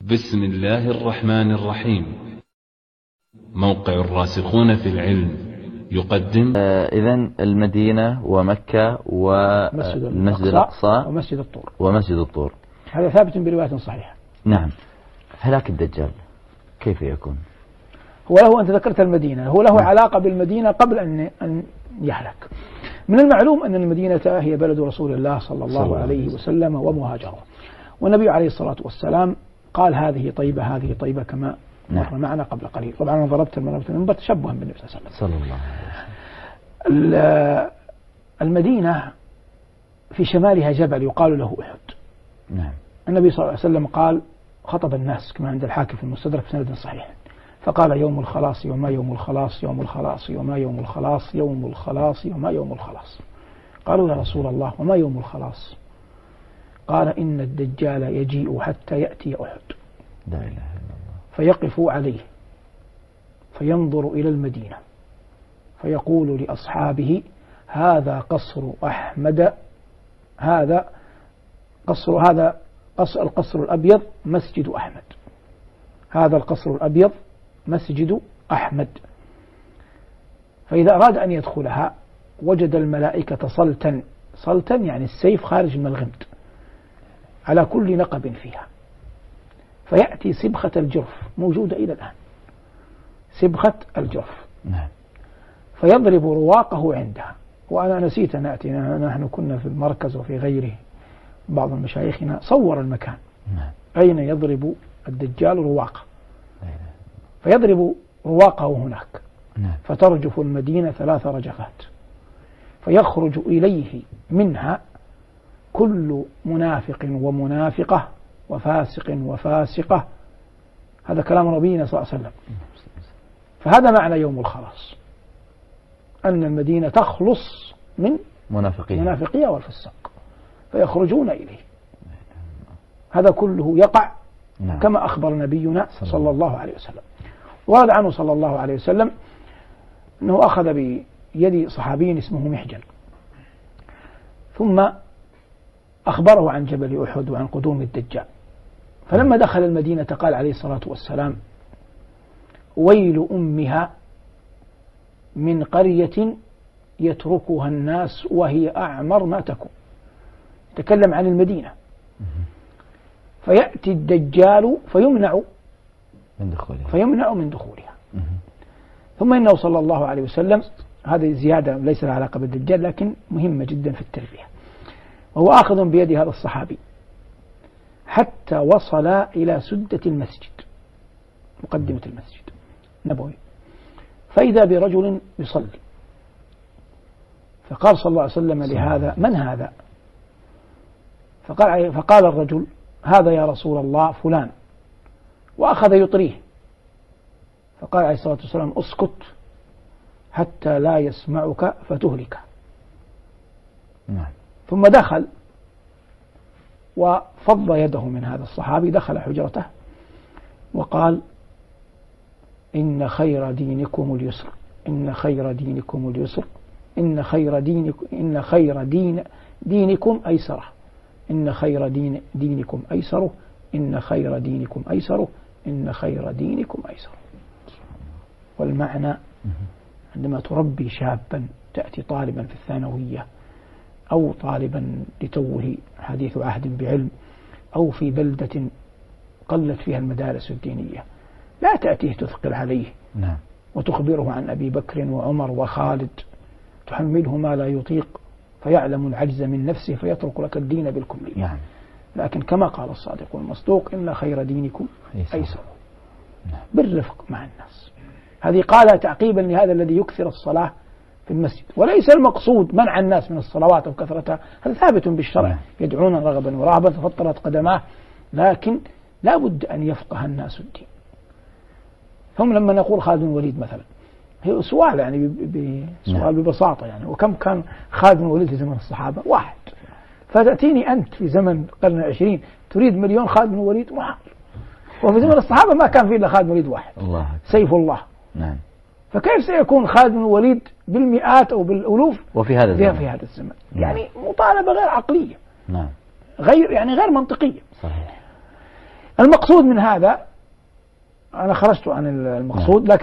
بسم الله الرحمن الرحيم. موقع الراسخون في العلم يقدم إذن المدينة ومكة والمسجد الأقصى ومسجد الطور هذا ثابت برواية صحيحة. نعم. هلاك الدجال كيف يكون؟ هو له، أنت ذكرت المدينة، هو له علاقة بالمدينة قبل أن يهلك. من المعلوم أن المدينة هي بلد رسول الله صلى الله عليه وسلم ومهاجره، والنبي عليه الصلاة والسلام قال هذه طيبة هذه طيبة كما مر معنا قبل قليل. طبعا أنا ضربت المنبر تشبها بالنبي صلى الله عليه وسلم. المدينة في شمالها جبل يقال له أحد. نعم. النبي صلى الله عليه وسلم قال، خطب الناس كما عند الحاكم في المستدرك بسند صحيح، فقال يوم الخلاص وما يوم الخلاص، يوم الخلاص وما يوم الخلاص، يوم الخلاص وما يوم الخلاص. قالوا يا رسول الله وما يوم الخلاص؟ قال إن الدجال يجيء حتى يأتي أحد، لا إله إلا الله، فيقف عليه فينظر إلى المدينة فيقول لأصحابه هذا قصر أحمد، هذا القصر الأبيض مسجد أحمد، هذا القصر الأبيض مسجد أحمد. فإذا أراد أن يدخلها وجد الملائكة صلتا يعني السيف خارج من الغمد على كل نقب فيها، فيأتي سبخة الجرف موجودة إلى الآن، سبخة الجرف، فيضرب رواقه عندها. وأنا نسيت أن أتي، نحن كنا في المركز وفي غيره بعض مشايخنا صور المكان أين يضرب الدجال رواقه، فيضرب رواقه هناك فترجف المدينة 3 رجفات، فيخرج إليه منها كل منافق ومنافقة وفاسق وفاسقة. هذا كلام نبينا صلى الله عليه وسلم. فهذا معنى يوم الخلاص، أن المدينة تخلص من منافقية والفساق فيخرجون إليه. هذا كله يقع كما أخبر نبينا صلى الله عليه وسلم. ورد عنه صلى الله عليه وسلم أنه أخذ بيد صحابي اسمه محجن، ثم أخبره عن جبل أحد وعن قدوم الدجال. فلما دخل المدينة قال عليه الصلاة والسلام ويل أمها من قرية يتركها الناس وهي أعمر ما تكون. تكلم عن المدينة. فيأتي الدجال فيمنع من دخولها. ثم إنه صلى الله عليه وسلم، هذه زيادة ليس لها علاقة بالدجال لكن مهمة جدا في التربية، وهو آخذ بيد هذا الصحابي حتى وصل إلى سدة المسجد، مقدمة المسجد النبوي، فإذا برجل يصلي، فقال صلى الله عليه وسلم لهذا من هذا؟ فقال الرجل هذا يا رسول الله فلان، وأخذ يطريه. فقال عليه الصلاة والسلام اسكت حتى لا يسمعك فتهلك. ثم دخل وفض يده من هذا الصحابي، دخل حجرته وقال إن خير دينكم اليسر، إن خير دينكم اليسر، إن خير دينكم أيسره، إن خير دينكم أيسره، إن خير دينكم أيسره، إن خير دينكم أيسره. والمعنى عندما تربي شابا، تأتي طالبا في الثانوية أو طالبا لتوه حديث عهد بعلم، أو في بلدة قلت فيها المدارس الدينية، لا تأتيه تثقل عليه وتخبره عن أبي بكر وعمر وخالد، تحمله ما لا يطيق فيعلم العجز من نفسه فيترك لك الدين بالكلية. لكن كما قال الصادق المصدوق إن خير دينكم أيسر، بالرفق مع الناس. هذه قالها تعقيبا لهذا الذي يكثر الصلاة في المسجد، وليس المقصود منع الناس من الصلوات أو كثرتها، هذا ثابت بالشرع، يدعون رغبا ورهبا ففطرت قدماه، لكن لا بد أن يفقه الناس الدين. هم لما نقول خالد بن الوليد مثلا، هي سؤال يعني سؤال ببساطة يعني، وكم كان خالد بن الوليد في زمن الصحابة؟ 1. فتأتيني أنت في زمن القرن 20 تريد 1,000,000 خالد بن الوليد؟ محال. وفي زمن الصحابة ما كان فيه إلا خالد بن الوليد 1 سيف الله. فكيف سيكون خالد بن الوليد بالمئات أو بالألوف وفي هذا الزمن؟ في هذا الزمن يعني مطالبة غير عقلية، غير منطقية. صحيح. المقصود من هذا، أنا خرجت عن المقصود، لكن